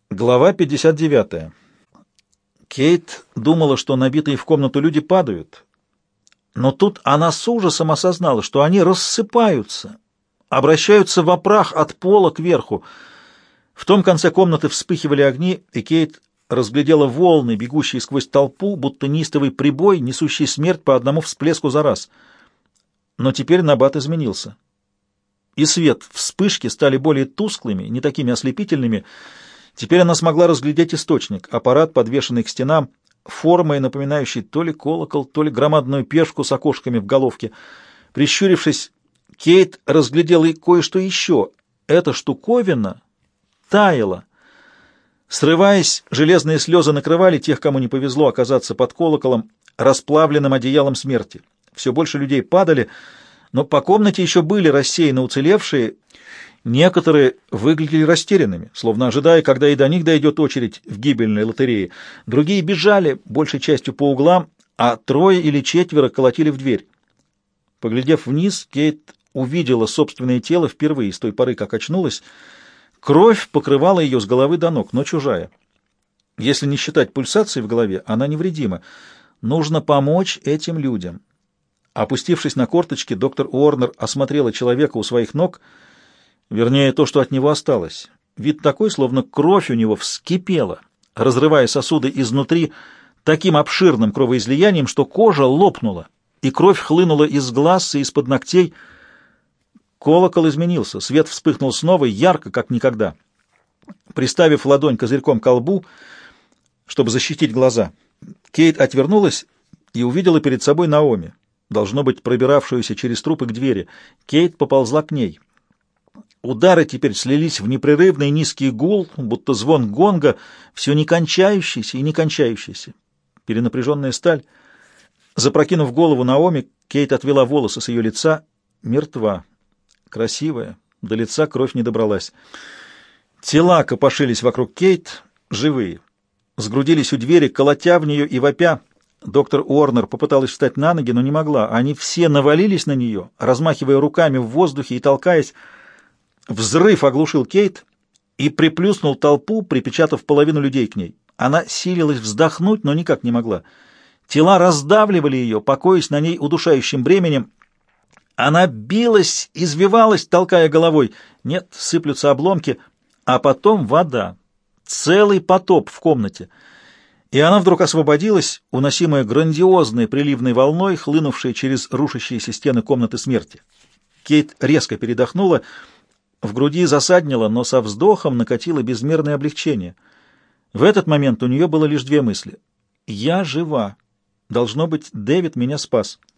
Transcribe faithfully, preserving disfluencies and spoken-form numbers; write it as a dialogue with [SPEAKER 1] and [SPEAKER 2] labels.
[SPEAKER 1] Глава пятьдесят девятая. Кейт думала, что набитые в комнату люди падают, но тут она с ужасом осознала, что они рассыпаются, обращаются в прах от пола кверху. В том конце комнаты вспыхивали огни, и Кейт разглядела волны, бегущие сквозь толпу, будто неистовый прибой, несущий смерть по одному всплеску за раз. Но теперь набат изменился. И свет, вспышки стали более тусклыми, не такими ослепительными. Теперь она смогла разглядеть источник, аппарат, подвешенный к стенам, формой, напоминающий то ли колокол, то ли громадную пешку с окошками в головке. Прищурившись, Кейт разглядела и кое-что еще. Эта штуковина таяла. Срываясь, железные слезы накрывали тех, кому не повезло оказаться под колоколом, расплавленным одеялом смерти. Все больше людей падали, но по комнате еще были рассеяны уцелевшие. Некоторые выглядели растерянными, словно ожидая, когда и до них дойдет очередь в гибельной лотерее. Другие бежали, большей частью по углам, а трое или четверо колотили в дверь. Поглядев вниз, Кейт увидела собственное тело впервые с той поры, как очнулась. Кровь покрывала ее с головы до ног, но чужая. Если не считать пульсации в голове, она невредима. Нужно помочь этим людям. Опустившись на корточки, доктор Уорнер осмотрела человека у своих ног, вернее, то, что от него осталось. Вид такой, словно кровь у него вскипела, разрывая сосуды изнутри таким обширным кровоизлиянием, что кожа лопнула, и кровь хлынула из глаз и из-под ногтей. Колокол изменился, свет вспыхнул снова, ярко, как никогда. Приставив ладонь козырьком к лбу, чтобы защитить глаза, Кейт отвернулась и увидела перед собой Наоми, должно быть, пробиравшуюся через трупы к двери. Кейт поползла к ней. Удары теперь слились в непрерывный низкий гул, будто звон гонга, все не кончающийся и не кончающийся. Перенапряженная сталь. Запрокинув голову Наоми, Кейт отвела волосы с ее лица. Мертва. Красивая. До лица кровь не добралась. Тела копошились вокруг Кейт, живые. Сгрудились у двери, колотя в нее и вопя. Доктор Уорнер попыталась встать на ноги, но не могла. Они все навалились на нее, размахивая руками в воздухе и толкаясь. Взрыв оглушил Кейт и приплюснул толпу, припечатав половину людей к ней. Она силилась вздохнуть, но никак не могла. Тела раздавливали ее, покоясь на ней удушающим бременем. Она билась, извивалась, толкая головой. Нет, сыплются обломки, а потом вода. Целый потоп в комнате. И она вдруг освободилась, уносимая грандиозной приливной волной, хлынувшей через рушащиеся стены комнаты смерти. Кейт резко передохнула, в груди засаднило, но со вздохом накатило безмерное облегчение. В этот момент у нее было лишь две мысли. «Я жива. Должно быть, Дэвид меня спас».